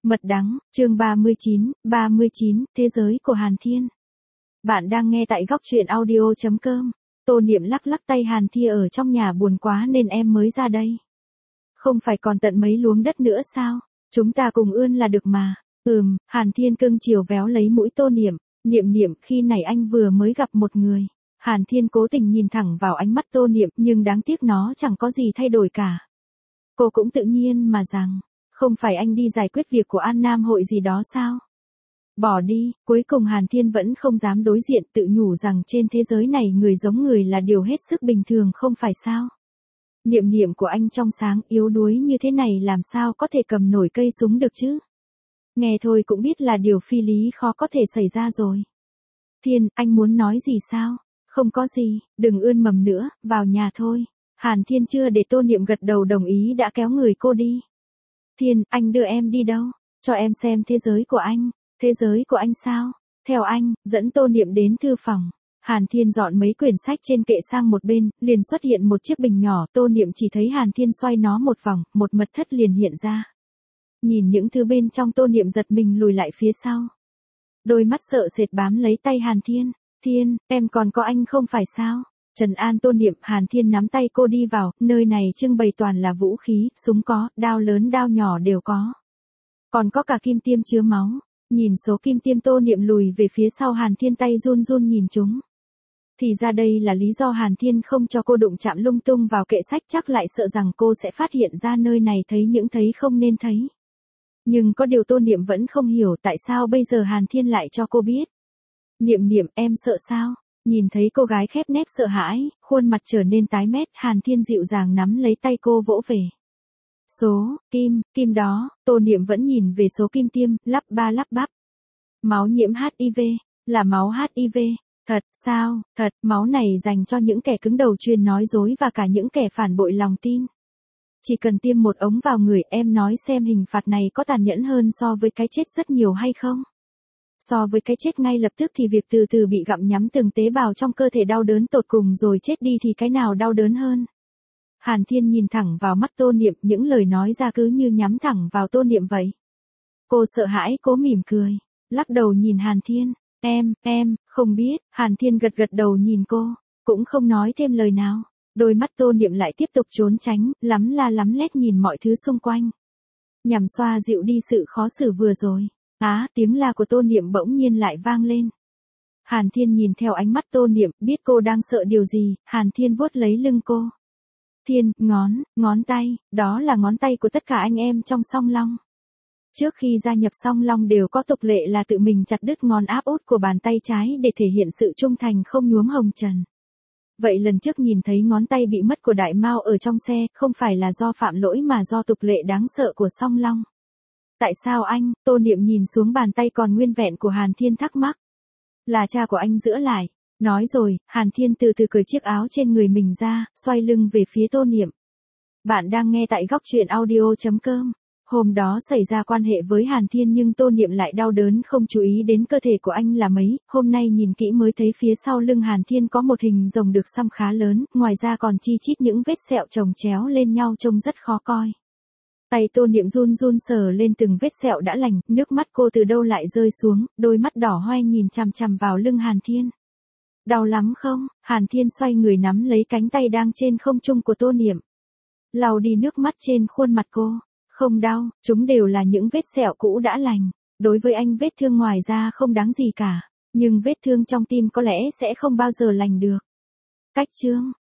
Mật đắng, chương 39, Thế giới của Hàn Thiên. Bạn đang nghe tại góc truyện audio.com. Tô Niệm lắc lắc tay Hàn Thiên ở trong nhà buồn quá nên em mới ra đây. Không phải còn tận mấy luống đất nữa sao? Chúng ta cùng ươn là được mà. Hàn Thiên cưng chiều véo lấy mũi Tô Niệm. Niệm khi này anh vừa mới gặp một người. Hàn Thiên cố tình nhìn thẳng vào ánh mắt Tô Niệm nhưng đáng tiếc nó chẳng có gì thay đổi cả. Cô cũng tự nhiên mà rằng. Không phải anh đi giải quyết việc của An Nam hội gì đó sao? Bỏ đi, cuối cùng Hàn Thiên vẫn không dám đối diện tự nhủ rằng trên thế giới này người giống người là điều hết sức bình thường không phải sao? Niệm của anh trong sáng yếu đuối như thế này làm sao có thể cầm nổi cây súng được chứ? Nghe thôi cũng biết là điều phi lý khó có thể xảy ra rồi. Thiên, anh muốn nói gì sao? Không có gì, đừng ươn mầm nữa, vào nhà thôi. Hàn Thiên chưa để Tô Niệm gật đầu đồng ý đã kéo người cô đi. Thiên, anh đưa em đi đâu? Cho em xem thế giới của anh. Thế giới của anh sao? Theo anh, dẫn Tô Niệm đến thư phòng. Hàn Thiên dọn mấy quyển sách trên kệ sang một bên, liền xuất hiện một chiếc bình nhỏ. Tô Niệm chỉ thấy Hàn Thiên xoay nó một vòng, một mật thất liền hiện ra. Nhìn những thứ bên trong Tô Niệm giật mình lùi lại phía sau. Đôi mắt sợ sệt bám lấy tay Hàn Thiên. Thiên, em còn có anh không phải sao? Trần An Tô Niệm. Hàn Thiên nắm tay cô đi vào, nơi này trưng bày toàn là vũ khí, súng có, đao lớn đao nhỏ đều có. Còn có cả kim tiêm chứa máu. Nhìn số kim tiêm Tô Niệm lùi về phía sau Hàn Thiên tay run run nhìn chúng. Thì ra đây là lý do Hàn Thiên không cho cô đụng chạm lung tung vào kệ sách chắc lại sợ rằng cô sẽ phát hiện ra nơi này thấy những thấy không nên thấy. Nhưng có điều Tô Niệm vẫn không hiểu tại sao bây giờ Hàn Thiên lại cho cô biết. Niệm, em sợ sao? Nhìn thấy cô gái khép nép sợ hãi, khuôn mặt trở nên tái mét, Hàn Thiên dịu dàng nắm lấy tay cô vỗ về. Số, kim đó, Tô Niệm vẫn nhìn về số kim tiêm, lắp bắp. Máu nhiễm HIV, là máu HIV, thật, sao, thật, máu này dành cho những kẻ cứng đầu chuyên nói dối và cả những kẻ phản bội lòng tin. Chỉ cần tiêm một ống vào người em nói xem hình phạt này có tàn nhẫn hơn so với cái chết rất nhiều hay không? So với cái chết ngay lập tức thì việc từ từ bị gặm nhắm từng tế bào trong cơ thể đau đớn tột cùng rồi chết đi thì cái nào đau đớn hơn? Hàn Thiên nhìn thẳng vào mắt Tô Niệm, những lời nói ra cứ như nhắm thẳng vào Tô Niệm vậy. Cô sợ hãi cố mỉm cười, lắc đầu nhìn Hàn Thiên, em, không biết. Hàn Thiên gật đầu nhìn cô, cũng không nói thêm lời nào. Đôi mắt Tô Niệm lại tiếp tục trốn tránh, lắm la lắm lét nhìn mọi thứ xung quanh. Nhằm xoa dịu đi sự khó xử vừa rồi. Tiếng la của Tô Niệm bỗng nhiên lại vang lên. Hàn Thiên nhìn theo ánh mắt Tô Niệm, biết cô đang sợ điều gì, Hàn Thiên vuốt lấy lưng cô. Thiên, ngón tay, đó là ngón tay của tất cả anh em trong Song Long. Trước khi gia nhập Song Long đều có tục lệ là tự mình chặt đứt ngón áp út của bàn tay trái để thể hiện sự trung thành không nhuốm hồng trần. Vậy lần trước nhìn thấy ngón tay bị mất của Đại Mao ở trong xe, không phải là do phạm lỗi mà do tục lệ đáng sợ của Song Long. Tại sao anh? Tô Niệm nhìn xuống bàn tay còn nguyên vẹn của Hàn Thiên thắc mắc. Là cha của anh giữ lại. Nói rồi, Hàn Thiên từ từ cởi chiếc áo trên người mình ra, xoay lưng về phía Tô Niệm. Bạn đang nghe tại góc truyện audio.com. Hôm đó xảy ra quan hệ với Hàn Thiên nhưng Tô Niệm lại đau đớn không chú ý đến cơ thể của anh là mấy, hôm nay nhìn kỹ mới thấy phía sau lưng Hàn Thiên có một hình rồng được xăm khá lớn, ngoài ra còn chi chít những vết sẹo chồng chéo lên nhau trông rất khó coi. Tay Tô Niệm run sờ lên từng vết sẹo đã lành, nước mắt cô từ đâu lại rơi xuống, đôi mắt đỏ hoe nhìn chằm chằm vào lưng Hàn Thiên. Đau lắm không? Hàn Thiên xoay người nắm lấy cánh tay đang trên không trung của Tô Niệm. Lau đi nước mắt trên khuôn mặt cô. Không đau, chúng đều là những vết sẹo cũ đã lành. Đối với anh vết thương ngoài da không đáng gì cả. Nhưng vết thương trong tim có lẽ sẽ không bao giờ lành được. Cách chương,